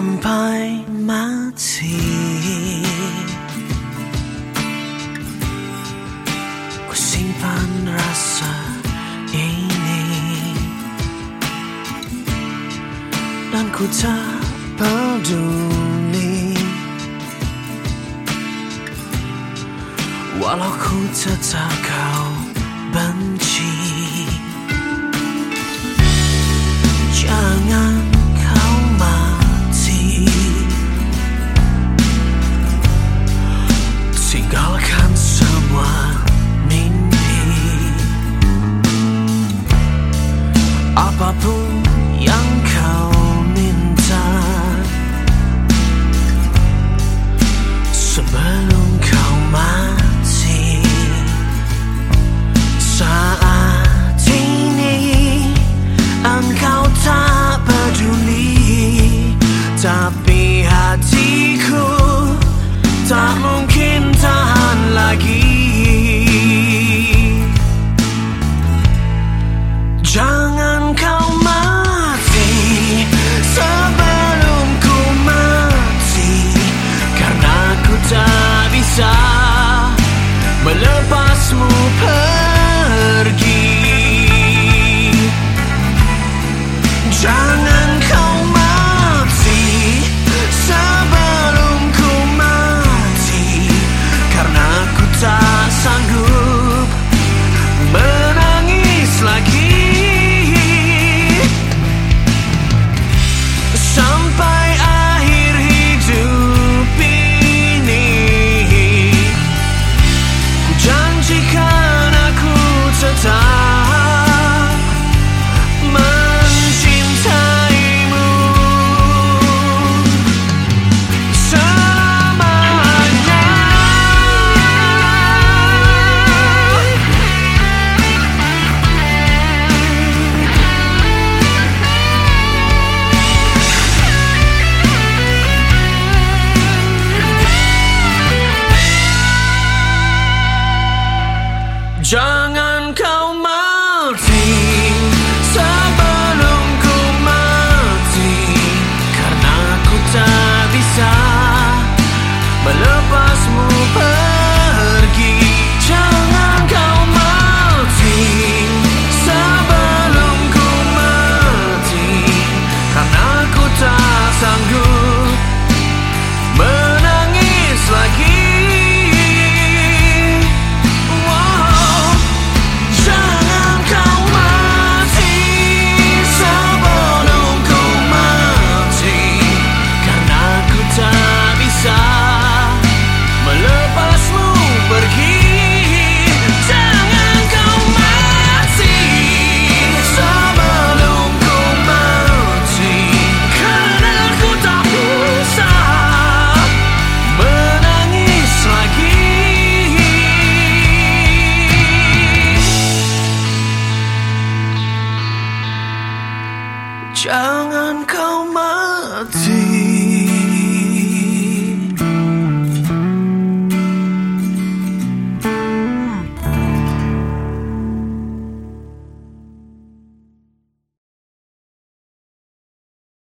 sampai mati. Ku simpan rasa ini dan ku tak peduli, walau ku tetap kau benci. Jangan kau mati, tinggalkan semua mimpi. Apapun yang kau minta, sebelum kau mati. Saat ini engkau tak peduli, tapi hatiku tak mungkin tahan lagi. Jangan kau mati sebelum ku mati, karena ku tak bisa melepasmu pergi.